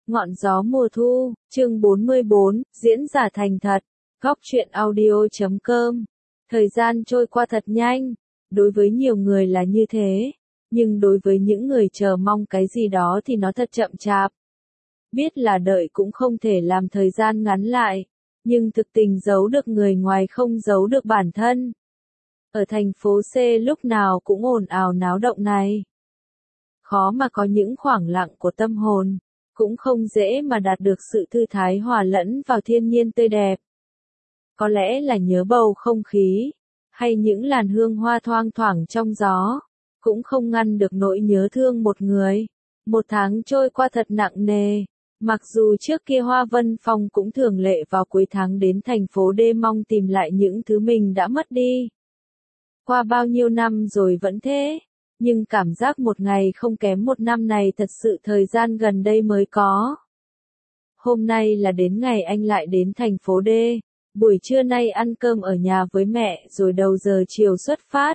Ngọn gió mùa thu, chương 44, diễn giả thành thật. Góc truyện audio.com. Thời gian trôi qua thật nhanh. Đối với nhiều người là như thế. Nhưng đối với những người chờ mong cái gì đó thì nó thật chậm chạp. Biết là đợi cũng không thể làm thời gian ngắn lại. Nhưng thực tình giấu được người ngoài không giấu được bản thân. Ở thành phố C lúc nào cũng ồn ào náo động này. Khó mà có những khoảng lặng của tâm hồn. Cũng không dễ mà đạt được sự thư thái hòa lẫn vào thiên nhiên tươi đẹp. Có lẽ là nhớ bầu không khí, hay những làn hương hoa thoang thoảng trong gió, cũng không ngăn được nỗi nhớ thương một người. Một tháng trôi qua thật nặng nề, mặc dù trước kia Hoa Vân Phong cũng thường lệ vào cuối tháng đến thành phố D mong tìm lại những thứ mình đã mất đi. Qua bao nhiêu năm rồi vẫn thế. Nhưng cảm giác một ngày không kém một năm này thật sự thời gian gần đây mới có. Hôm nay là đến ngày anh lại đến thành phố D. Buổi trưa nay ăn cơm ở nhà với mẹ rồi đầu giờ chiều xuất phát.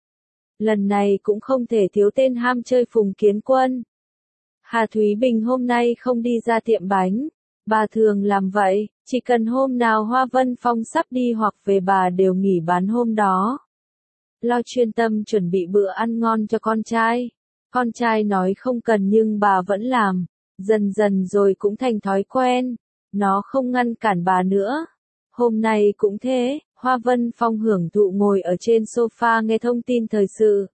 Lần này cũng không thể thiếu tên ham chơi Phùng Kiến Quân. Hà Thúy Bình hôm nay không đi ra tiệm bánh. Bà thường làm vậy, chỉ cần hôm nào Hoa Vân Phong sắp đi hoặc về bà đều nghỉ bán hôm đó. Lo chuyên tâm chuẩn bị bữa ăn ngon cho con trai. Con trai nói không cần nhưng bà vẫn làm. Dần dần rồi cũng thành thói quen. Nó không ngăn cản bà nữa. Hôm nay cũng thế, Hoa Vân Phong hưởng thụ ngồi ở trên sofa nghe thông tin thời sự.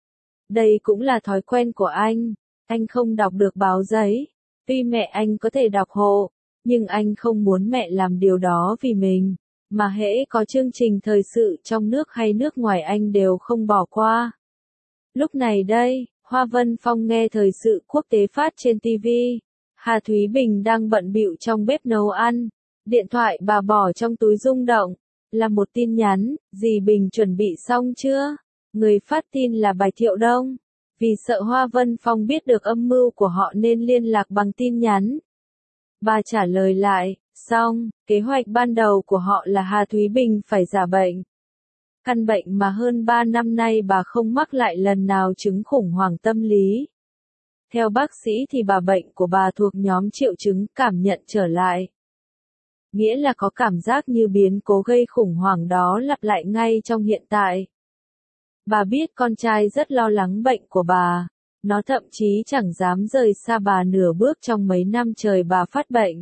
Đây cũng là thói quen của anh. Anh không đọc được báo giấy. Tuy mẹ anh có thể đọc hộ, nhưng anh không muốn mẹ làm điều đó vì mình. Mà hễ có chương trình thời sự trong nước hay nước ngoài anh đều không bỏ qua. Lúc này đây, Hoa Vân Phong nghe thời sự quốc tế phát trên TV. Hà Thúy Bình đang bận bịu trong bếp nấu ăn. Điện thoại bà bỏ trong túi rung động. Là một tin nhắn, dì Bình chuẩn bị xong chưa? Người phát tin là Bạch Thiệu Đông. Vì sợ Hoa Vân Phong biết được âm mưu của họ nên liên lạc bằng tin nhắn. Bà trả lời lại, xong, kế hoạch ban đầu của họ là Hà Thúy Bình phải giả bệnh. Căn bệnh mà hơn 3 năm nay bà không mắc lại lần nào chứng khủng hoảng tâm lý. Theo bác sĩ thì bệnh của bà thuộc nhóm triệu chứng cảm nhận trở lại. Nghĩa là có cảm giác như biến cố gây khủng hoảng đó lặp lại ngay trong hiện tại. Bà biết con trai rất lo lắng bệnh của bà. Nó thậm chí chẳng dám rời xa bà nửa bước trong mấy năm trời bà phát bệnh.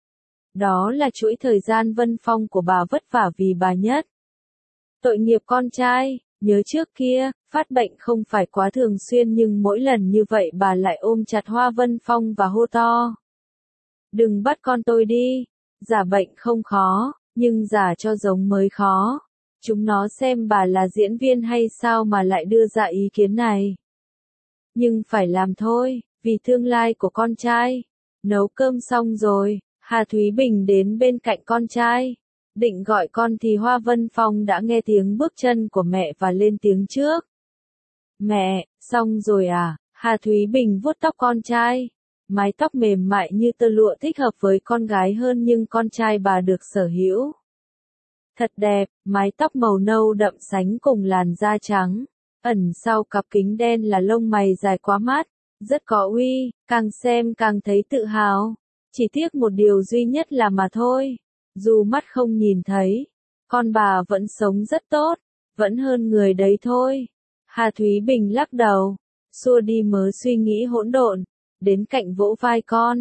Đó là chuỗi thời gian Vân Phong của bà vất vả vì bà nhất. Tội nghiệp con trai, nhớ trước kia, phát bệnh không phải quá thường xuyên nhưng mỗi lần như vậy bà lại ôm chặt Hoa Vân Phong và hô to. Đừng bắt con tôi đi, giả bệnh không khó, nhưng giả cho giống mới khó. Chúng nó xem bà là diễn viên hay sao mà lại đưa ra ý kiến này. Nhưng phải làm thôi, vì tương lai của con trai. Nấu cơm xong rồi, Hà Thúy Bình đến bên cạnh con trai. Định gọi con thì Hoa Vân Phong đã nghe tiếng bước chân của mẹ và lên tiếng trước. Mẹ, xong rồi à? Hà Thúy Bình vuốt tóc con trai. Mái tóc mềm mại như tơ lụa thích hợp với con gái hơn nhưng con trai bà được sở hữu. Thật đẹp, mái tóc màu nâu đậm sánh cùng làn da trắng. Ẩn sau cặp kính đen là lông mày dài quá mát, rất có uy, càng xem càng thấy tự hào. Chỉ tiếc một điều duy nhất là mà thôi. Dù mắt không nhìn thấy, con bà vẫn sống rất tốt, vẫn hơn người đấy thôi. Hà Thúy Bình lắc đầu, xua đi mớ suy nghĩ hỗn độn, đến cạnh vỗ vai con.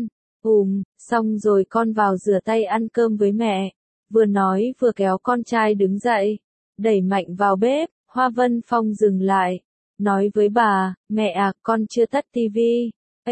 Xong rồi con vào rửa tay ăn cơm với mẹ. Vừa nói vừa kéo con trai đứng dậy, đẩy mạnh vào bếp. Hoa Vân Phong dừng lại, nói với bà, mẹ à, con chưa tắt tivi.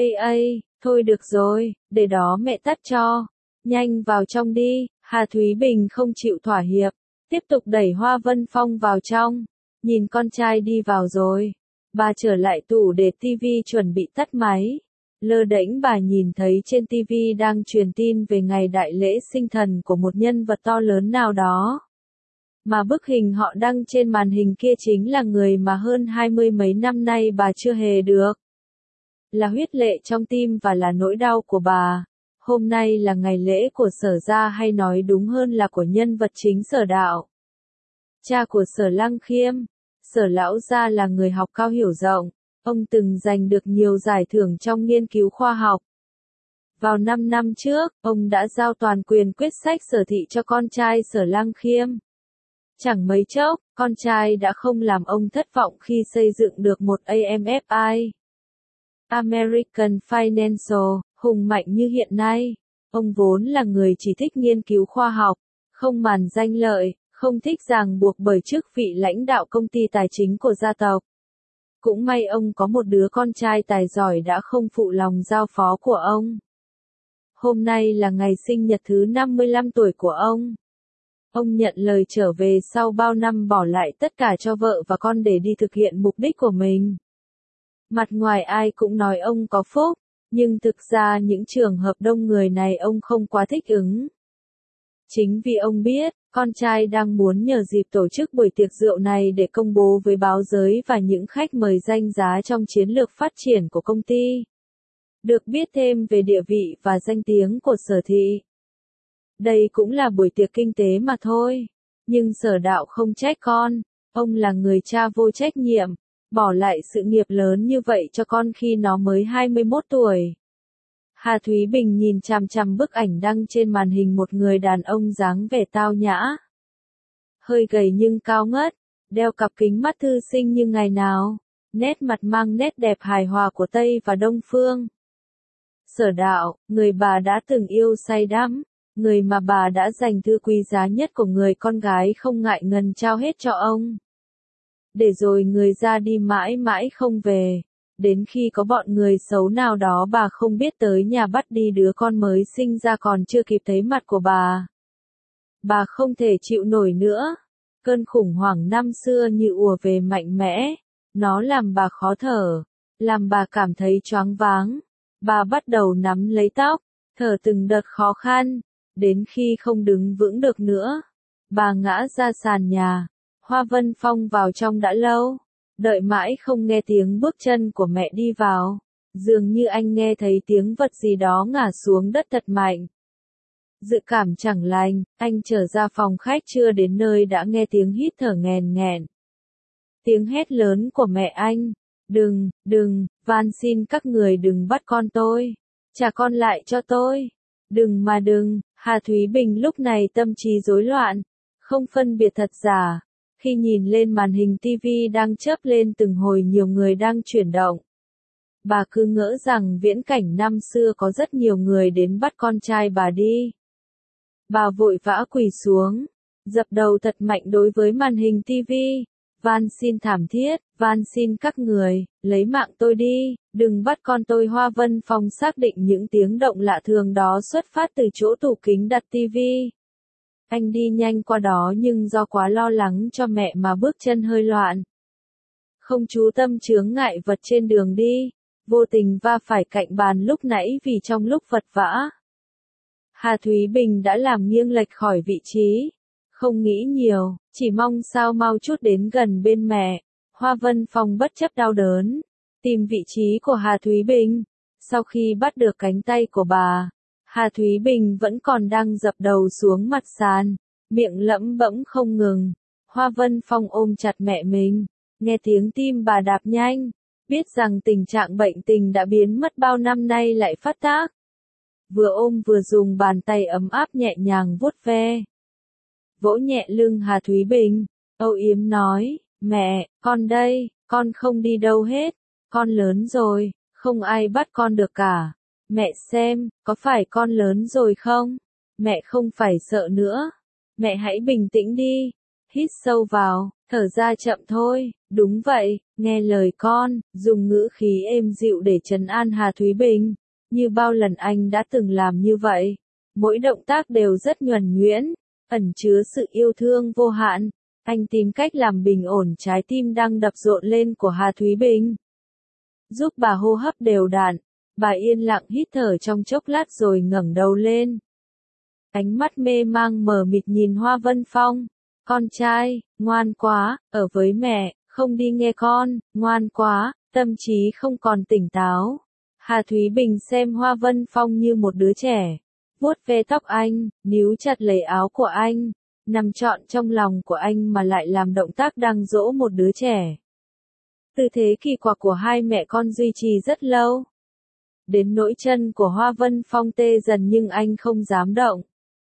Thôi được rồi, để đó mẹ tắt cho. Nhanh vào trong đi. Hà Thúy Bình không chịu thỏa hiệp, tiếp tục đẩy Hoa Vân Phong vào trong. Nhìn con trai đi vào rồi, bà trở lại tủ để tivi chuẩn bị tắt máy. Lơ đễnh bà nhìn thấy trên tivi đang truyền tin về ngày đại lễ sinh thần của một nhân vật to lớn nào đó. Mà bức hình họ đăng trên màn hình kia chính là người mà hơn 20 mấy năm nay bà chưa hề được. Là huyết lệ trong tim và là nỗi đau của bà. Hôm nay là ngày lễ của Sở Gia hay nói đúng hơn là của nhân vật chính Sở Đạo. Cha của Sở Lăng Khiêm, Sở Lão Gia là người học cao hiểu rộng. Ông từng giành được nhiều giải thưởng trong nghiên cứu khoa học. Vào 5 năm trước, ông đã giao toàn quyền quyết sách Sở Thị cho con trai Sở Lang Khiêm. Chẳng mấy chốc, con trai đã không làm ông thất vọng khi xây dựng được một AMFI. American Financial, hùng mạnh như hiện nay. Ông vốn là người chỉ thích nghiên cứu khoa học, không màn danh lợi, không thích ràng buộc bởi chức vị lãnh đạo công ty tài chính của gia tộc. Cũng may ông có một đứa con trai tài giỏi đã không phụ lòng giao phó của ông. Hôm nay là ngày sinh nhật thứ 55 tuổi của ông. Ông nhận lời trở về sau bao năm bỏ lại tất cả cho vợ và con để đi thực hiện mục đích của mình. Mặt ngoài ai cũng nói ông có phúc, nhưng thực ra những trường hợp đông người này ông không quá thích ứng. Chính vì ông biết, con trai đang muốn nhờ dịp tổ chức buổi tiệc rượu này để công bố với báo giới và những khách mời danh giá trong chiến lược phát triển của công ty. Được biết thêm về địa vị và danh tiếng của Sở Thị. Đây cũng là buổi tiệc kinh tế mà thôi. Nhưng Sở Đạo không trách con. Ông là người cha vô trách nhiệm, bỏ lại sự nghiệp lớn như vậy cho con khi nó mới 21 tuổi. Hà Thúy Bình nhìn chằm chằm bức ảnh đăng trên màn hình một người đàn ông dáng vẻ tao nhã. Hơi gầy nhưng cao ngất, đeo cặp kính mắt thư sinh như ngày nào, nét mặt mang nét đẹp hài hòa của Tây và Đông Phương. Sở Đạo, người bà đã từng yêu say đắm, người mà bà đã dành thư quý giá nhất của người con gái không ngại ngần trao hết cho ông. Để rồi người ra đi mãi mãi không về, đến khi có bọn người xấu nào đó bà không biết tới nhà bắt đi đứa con mới sinh ra còn chưa kịp thấy mặt của bà. Bà không thể chịu nổi nữa, cơn khủng hoảng năm xưa như ùa về mạnh mẽ, nó làm bà khó thở, làm bà cảm thấy choáng váng. Bà bắt đầu nắm lấy tóc, thở từng đợt khó khăn, đến khi không đứng vững được nữa, bà ngã ra sàn nhà. Hoa Vân Phong vào trong đã lâu, đợi mãi không nghe tiếng bước chân của mẹ đi vào, dường như anh nghe thấy tiếng vật gì đó ngả xuống đất thật mạnh. Dự cảm chẳng lành, anh trở ra phòng khách chưa đến nơi đã nghe tiếng hít thở nghèn nghẹn. Tiếng hét lớn của mẹ anh, đừng, van xin các người đừng bắt con tôi, trả con lại cho tôi, đừng. Hà Thúy Bình lúc này tâm trí rối loạn, không phân biệt thật giả. Khi nhìn lên màn hình TV đang chớp lên từng hồi nhiều người đang chuyển động. Bà cứ ngỡ rằng viễn cảnh năm xưa có rất nhiều người đến bắt con trai bà đi. Bà vội vã quỳ xuống, dập đầu thật mạnh đối với màn hình TV, van xin thảm thiết, van xin các người, lấy mạng tôi đi, đừng bắt con tôi. Hoa Vân Phong xác định những tiếng động lạ thường đó xuất phát từ chỗ tủ kính đặt TV. Anh đi nhanh qua đó nhưng do quá lo lắng cho mẹ mà bước chân hơi loạn. Không chú tâm chướng ngại vật trên đường đi, vô tình va phải cạnh bàn lúc nãy vì trong lúc vật vã. Hà Thúy Bình đã làm nghiêng lệch khỏi vị trí. Không nghĩ nhiều, chỉ mong sao mau chút đến gần bên mẹ. Hoa Vân Phong bất chấp đau đớn, tìm vị trí của Hà Thúy Bình. Sau khi bắt được cánh tay của bà, Hà Thúy Bình vẫn còn đang dập đầu xuống mặt sàn, miệng lẩm bẩm không ngừng. Hoa Vân Phong ôm chặt mẹ mình, nghe tiếng tim bà đạp nhanh, biết rằng tình trạng bệnh tình đã biến mất bao năm nay lại phát tác. Vừa ôm vừa dùng bàn tay ấm áp nhẹ nhàng vuốt ve, vỗ nhẹ lưng Hà Thúy Bình, âu yếm nói, mẹ, con đây, con không đi đâu hết, con lớn rồi, không ai bắt con được cả. Mẹ xem, có phải con lớn rồi không? Mẹ không phải sợ nữa. Mẹ hãy bình tĩnh đi. Hít sâu vào, thở ra chậm thôi. Đúng vậy, nghe lời con, dùng ngữ khí êm dịu để trấn an Hà Thúy Bình. Như bao lần anh đã từng làm như vậy. Mỗi động tác đều rất nhuần nhuyễn, ẩn chứa sự yêu thương vô hạn. Anh tìm cách làm bình ổn trái tim đang đập rộn lên của Hà Thúy Bình, giúp bà hô hấp đều đặn. Bà yên lặng hít thở trong chốc lát rồi ngẩng đầu lên. Ánh mắt mê mang mờ mịt nhìn Hoa Vân Phong. Con trai, ngoan quá, ở với mẹ, không đi nghe con, ngoan quá, tâm trí không còn tỉnh táo. Hà Thúy Bình xem Hoa Vân Phong như một đứa trẻ. Vuốt ve tóc anh, níu chặt lấy áo của anh, nằm trọn trong lòng của anh mà lại làm động tác đang dỗ một đứa trẻ. Tư thế kỳ quặc của hai mẹ con duy trì rất lâu. đến nỗi chân của Hoa Vân Phong tê dần nhưng anh không dám động.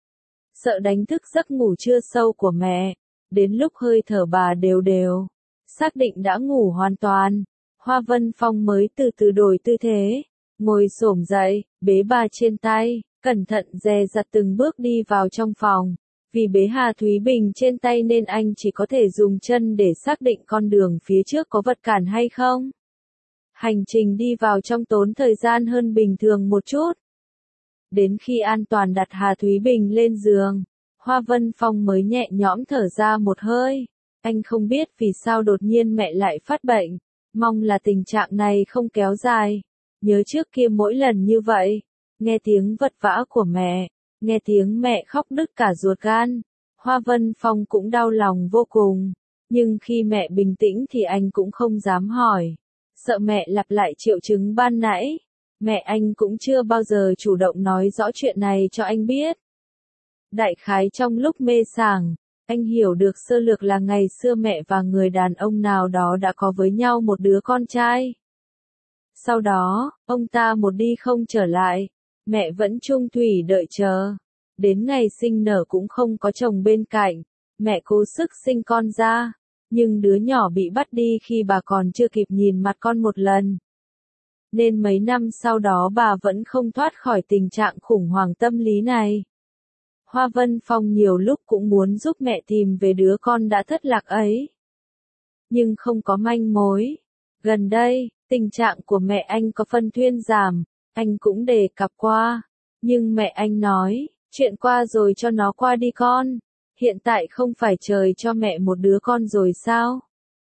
Sợ đánh thức giấc ngủ chưa sâu của mẹ, đến lúc hơi thở bà đều đều, xác định đã ngủ hoàn toàn, Hoa Vân Phong mới từ từ đổi tư thế, ngồi xổm dậy, bế bà trên tay, cẩn thận dè dặt từng bước đi vào trong phòng. Vì bế Hà Thúy Bình trên tay nên anh chỉ có thể dùng chân để xác định con đường phía trước có vật cản hay không. Hành trình đi vào trong tốn thời gian hơn bình thường một chút. Đến khi an toàn đặt Hà Thúy Bình lên giường, Hoa Vân Phong mới nhẹ nhõm thở ra một hơi. Anh không biết vì sao đột nhiên mẹ lại phát bệnh, mong là tình trạng này không kéo dài. Nhớ trước kia mỗi lần như vậy, nghe tiếng vật vã của mẹ, nghe tiếng mẹ khóc đứt cả ruột gan, Hoa Vân Phong cũng đau lòng vô cùng. Nhưng khi mẹ bình tĩnh thì anh cũng không dám hỏi, sợ mẹ lặp lại triệu chứng ban nãy. Mẹ anh cũng chưa bao giờ chủ động nói rõ chuyện này cho anh biết. Đại khái trong lúc mê sảng, anh hiểu được sơ lược là ngày xưa mẹ và người đàn ông nào đó đã có với nhau một đứa con trai. Sau đó, ông ta một đi không trở lại, mẹ vẫn chung thủy đợi chờ. Đến ngày sinh nở cũng không có chồng bên cạnh, mẹ cố sức sinh con ra, nhưng đứa nhỏ bị bắt đi khi bà còn chưa kịp nhìn mặt con một lần. Nên mấy năm sau đó bà vẫn không thoát khỏi tình trạng khủng hoảng tâm lý này. Hoa Vân Phong nhiều lúc cũng muốn giúp mẹ tìm về đứa con đã thất lạc ấy. Nhưng không có manh mối. Gần đây, tình trạng của mẹ anh có phần thuyên giảm, anh cũng đề cập qua. Nhưng mẹ anh nói, chuyện qua rồi cho nó qua đi con. Hiện tại không phải trời cho mẹ một đứa con rồi sao?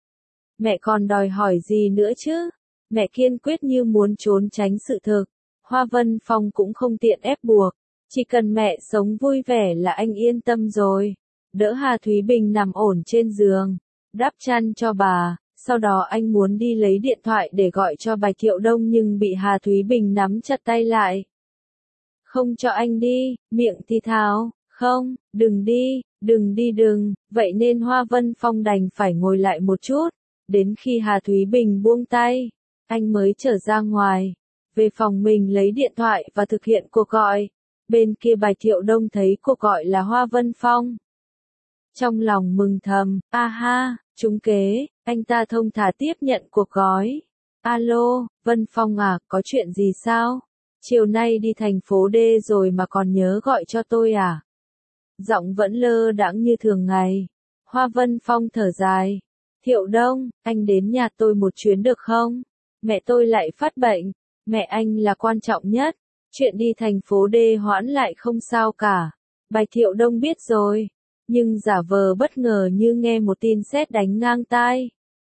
Mẹ còn đòi hỏi gì nữa chứ? Mẹ kiên quyết như muốn trốn tránh sự thực. Hoa Vân Phong cũng không tiện ép buộc. Chỉ cần mẹ sống vui vẻ là anh yên tâm rồi. Đỡ Hà Thúy Bình nằm ổn trên giường, đắp chăn cho bà. Sau đó anh muốn đi lấy điện thoại để gọi cho Bạch Thiệu Đông nhưng bị Hà Thúy Bình nắm chặt tay lại. Không cho anh đi, miệng thì thào, không, đừng đi, đừng đi đừng. Vậy nên Hoa Vân Phong đành phải ngồi lại một chút. Đến khi Hà Thúy Bình buông tay, anh mới trở ra ngoài. Về phòng mình lấy điện thoại và thực hiện cuộc gọi. Bên kia Bạch Thiệu Đông thấy cuộc gọi là Hoa Vân Phong. Trong lòng mừng thầm, a ha, trúng kế, anh ta thông thả tiếp nhận cuộc gọi. Alo, Vân Phong à, có chuyện gì sao? Chiều nay đi thành phố D rồi mà còn nhớ gọi cho tôi à? Giọng vẫn lơ đãng như thường ngày. Hoa Vân Phong thở dài. Thiệu Đông, anh đến nhà tôi một chuyến được không? Mẹ tôi lại phát bệnh. Mẹ anh là quan trọng nhất. Chuyện đi thành phố D hoãn lại không sao cả. Bạch Thiệu Đông biết rồi. Nhưng giả vờ bất ngờ như nghe một tin sét đánh ngang tai.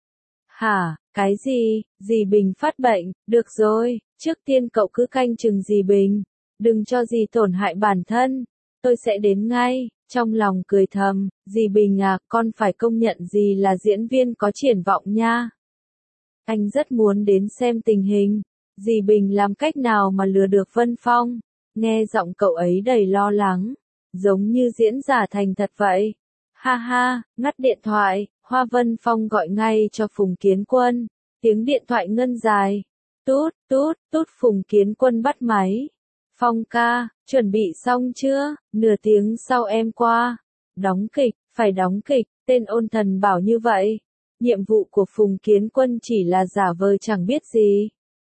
Hả, cái gì, dì Bình phát bệnh, được rồi, trước tiên cậu cứ canh chừng dì Bình. Đừng cho dì tổn hại bản thân. Tôi sẽ đến ngay. Trong lòng cười thầm, dì Bình à, con phải công nhận dì là diễn viên có triển vọng nha. Anh rất muốn đến xem tình hình. Dì Bình làm cách nào mà lừa được Vân Phong? Nghe giọng cậu ấy đầy lo lắng, giống như diễn giả thành thật vậy. Ha ha, ngắt điện thoại, Hoa Vân Phong gọi ngay cho Phùng Kiến Quân. Tiếng điện thoại ngân dài. Tút, tút, tút Phùng Kiến Quân bắt máy. Phong ca, chuẩn bị xong chưa? Nửa tiếng sau em qua. Đóng kịch, phải đóng kịch, tên ôn thần bảo như vậy. Nhiệm vụ của Phùng Kiến Quân chỉ là giả vờ chẳng biết gì.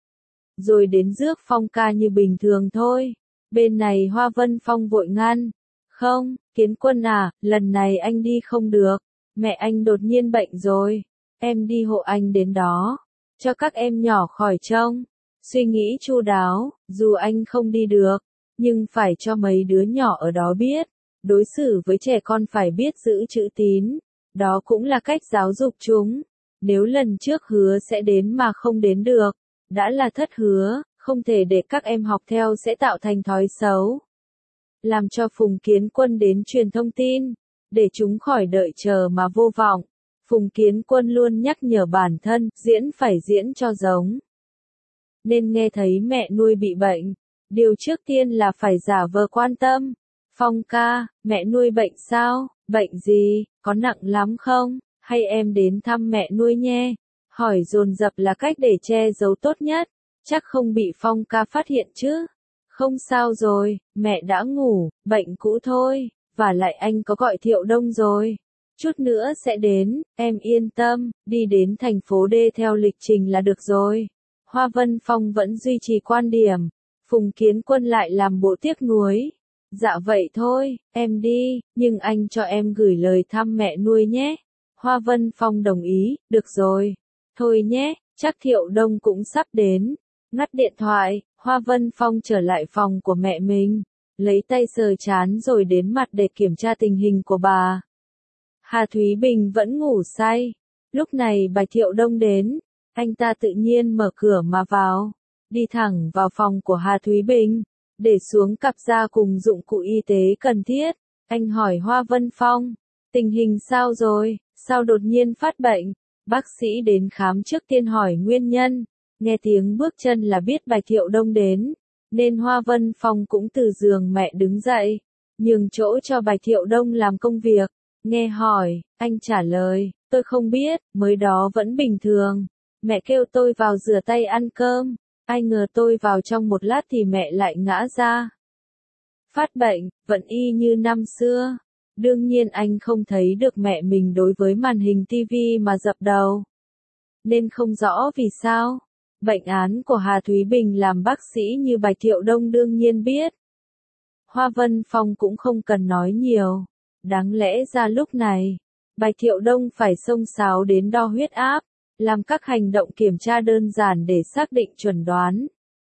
Rồi đến rước Phong ca như bình thường thôi. Bên này Hoa Vân Phong vội ngăn. Không, Kiến Quân à, lần này anh đi không được. Mẹ anh đột nhiên bệnh rồi. Em đi hộ anh đến đó. Cho các em nhỏ khỏi trông. Suy nghĩ chu đáo, dù anh không đi được. Nhưng phải cho mấy đứa nhỏ ở đó biết. Đối xử với trẻ con phải biết giữ chữ tín. Đó cũng là cách giáo dục chúng. Nếu lần trước hứa sẽ đến mà không đến được. Đã là thất hứa, không thể để các em học theo sẽ tạo thành thói xấu. Làm cho Phùng Kiến Quân đến truyền thông tin, để chúng khỏi đợi chờ mà vô vọng. Phùng Kiến Quân luôn nhắc nhở bản thân, diễn phải diễn cho giống. Nên nghe thấy mẹ nuôi bị bệnh, điều trước tiên là phải giả vờ quan tâm. Phong ca, mẹ nuôi bệnh sao? Bệnh gì? Có nặng lắm không? Hay em đến thăm mẹ nuôi nhé? Hỏi dồn dập là cách để che giấu tốt nhất. Chắc không bị Phong ca phát hiện chứ? Không sao rồi, mẹ đã ngủ, bệnh cũ thôi, và lại anh có gọi Thiệu Đông rồi. Chút nữa sẽ đến, em yên tâm, đi đến thành phố D theo lịch trình là được rồi. Hoa Vân Phong vẫn duy trì quan điểm, Phùng Kiến Quân lại làm bộ tiếc nuối. Dạ vậy thôi, em đi, nhưng anh cho em gửi lời thăm mẹ nuôi nhé. Hoa Vân Phong đồng ý, được rồi. Thôi nhé, chắc Thiệu Đông cũng sắp đến. Ngắt điện thoại, Hoa Vân Phong trở lại phòng của mẹ mình, lấy tay sờ trán rồi đến mặt để kiểm tra tình hình của bà. Hà Thúy Bình vẫn ngủ say. Lúc này Bạch Thiệu Đông đến, anh ta tự nhiên mở cửa mà vào, đi thẳng vào phòng của Hà Thúy Bình, để xuống cặp da cùng dụng cụ y tế cần thiết. Anh hỏi Hoa Vân Phong, tình hình sao rồi, sao đột nhiên phát bệnh? Bác sĩ đến khám trước tiên hỏi nguyên nhân, nghe tiếng bước chân là biết Bạch Thiệu Đông đến, nên Hoa Vân Phong cũng từ giường mẹ đứng dậy, nhường chỗ cho Bạch Thiệu Đông làm công việc. Nghe hỏi, anh trả lời, tôi không biết, mới đó vẫn bình thường. Mẹ kêu tôi vào rửa tay ăn cơm, ai ngờ tôi vào trong một lát thì mẹ lại ngã ra. Phát bệnh, vẫn y như năm xưa. Đương nhiên anh không thấy được mẹ mình đối với màn hình TV mà dập đầu. Nên không rõ vì sao. Bệnh án của Hà Thúy Bình làm bác sĩ như Bạch Thiệu Đông đương nhiên biết. Hoa Vân Phong cũng không cần nói nhiều. Đáng lẽ ra lúc này, Bạch Thiệu Đông phải xông xáo đến đo huyết áp, làm các hành động kiểm tra đơn giản để xác định chuẩn đoán.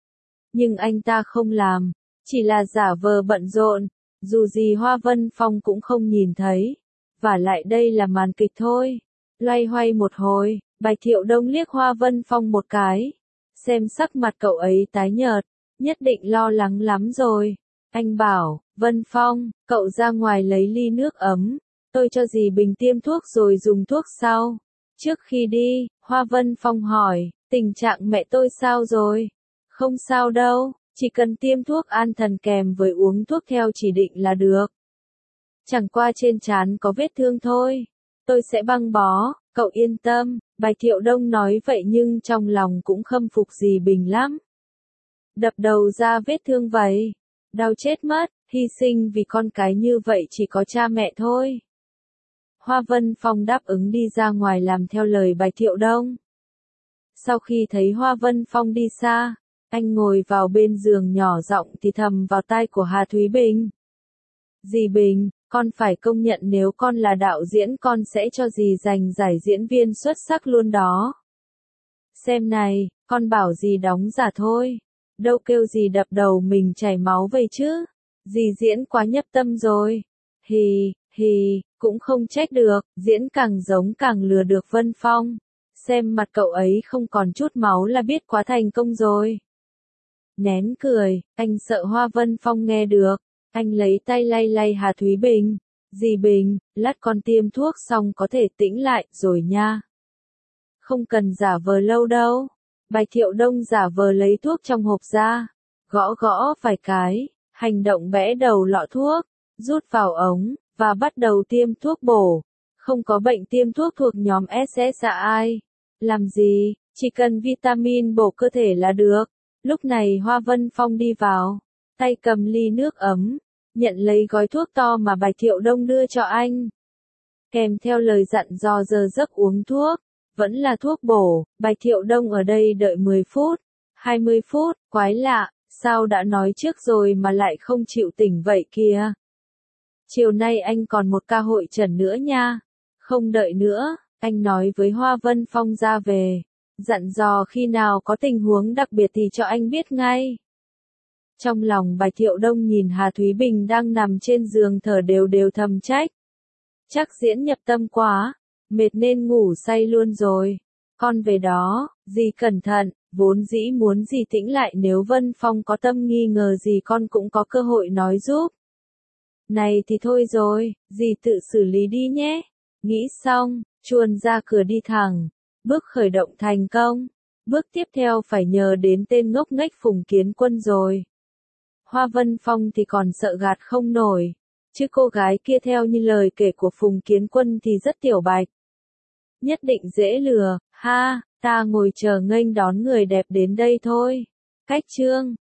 Nhưng anh ta không làm, chỉ là giả vờ bận rộn, dù gì Hoa Vân Phong cũng không nhìn thấy. Và lại đây là màn kịch thôi. Loay hoay một hồi, Bạch Thiệu Đông liếc Hoa Vân Phong một cái. Xem sắc mặt cậu ấy tái nhợt, nhất định lo lắng lắm rồi. Anh bảo, Vân Phong, cậu ra ngoài lấy ly nước ấm, tôi cho dì Bình tiêm thuốc rồi dùng thuốc sau. Trước khi đi, Hoa Vân Phong hỏi, tình trạng mẹ tôi sao rồi? Không sao đâu, chỉ cần tiêm thuốc an thần kèm với uống thuốc theo chỉ định là được. Chẳng qua trên trán có vết thương thôi, tôi sẽ băng bó, cậu yên tâm. Bạch Thiệu Đông nói vậy nhưng trong lòng cũng khâm phục dì Bình lắm. Đập đầu ra vết thương vậy, đau chết mất, hy sinh vì con cái như vậy chỉ có cha mẹ thôi. Hoa Vân Phong đáp ứng đi ra ngoài làm theo lời Bạch Thiệu Đông. Sau khi thấy Hoa Vân Phong đi xa, anh ngồi vào bên giường nhỏ giọng thì thầm vào tai của Hà Thúy Bình. Dì Bình, con phải công nhận nếu con là đạo diễn con sẽ cho dì giành giải diễn viên xuất sắc luôn đó. Xem này, con bảo dì đóng giả thôi. Đâu kêu dì đập đầu mình chảy máu vậy chứ. Dì diễn quá nhập tâm rồi. Hì, cũng không trách được, diễn càng giống càng lừa được Vân Phong. Xem mặt cậu ấy không còn chút máu là biết quá thành công rồi. Nén cười, anh sợ Hoa Vân Phong nghe được. Anh lấy tay lay lay Hà Thúy Bình. Dì Bình, lát con tiêm thuốc xong có thể tĩnh lại rồi nha. Không cần giả vờ lâu đâu. Bạch Thiệu Đông giả vờ lấy thuốc trong hộp ra. Gõ gõ vài cái, hành động bẽ đầu lọ thuốc, rút vào ống, và bắt đầu tiêm thuốc bổ. Không có bệnh tiêm thuốc thuộc nhóm SSRI. Làm gì, chỉ cần vitamin bổ cơ thể là được. Lúc này Hoa Vân Phong đi vào, tay cầm ly nước ấm, nhận lấy gói thuốc to mà Bạch Thiệu Đông đưa cho anh. Kèm theo lời dặn dò giờ giấc uống thuốc, vẫn là thuốc bổ. Bạch Thiệu Đông ở đây đợi 10 phút, 20 phút, quái lạ, sao đã nói trước rồi mà lại không chịu tỉnh vậy kìa. Chiều nay anh còn một ca hội trần nữa nha. Không đợi nữa, anh nói với Hoa Vân Phong ra về. Dặn dò khi nào có tình huống đặc biệt thì cho anh biết ngay. Trong lòng Bạch Thiệu Đông nhìn Hà Thúy Bình đang nằm trên giường thở đều đều thầm trách. Chắc diễn nhập tâm quá, mệt nên ngủ say luôn rồi. Con về đó, dì cẩn thận, vốn dĩ muốn dì tĩnh lại nếu Vân Phong có tâm nghi ngờ gì con cũng có cơ hội nói giúp. Này thì thôi rồi, dì tự xử lý đi nhé. Nghĩ xong, chuồn ra cửa đi thẳng. Bước khởi động thành công. Bước tiếp theo phải nhờ đến tên ngốc nghếch Phùng Kiến Quân rồi. Hoa Vân Phong thì còn sợ gạt không nổi. Chứ cô gái kia theo như lời kể của Phùng Kiến Quân thì rất tiểu bạch. Nhất định dễ lừa, ha, Ta ngồi chờ nghênh đón người đẹp đến đây thôi. Cách chương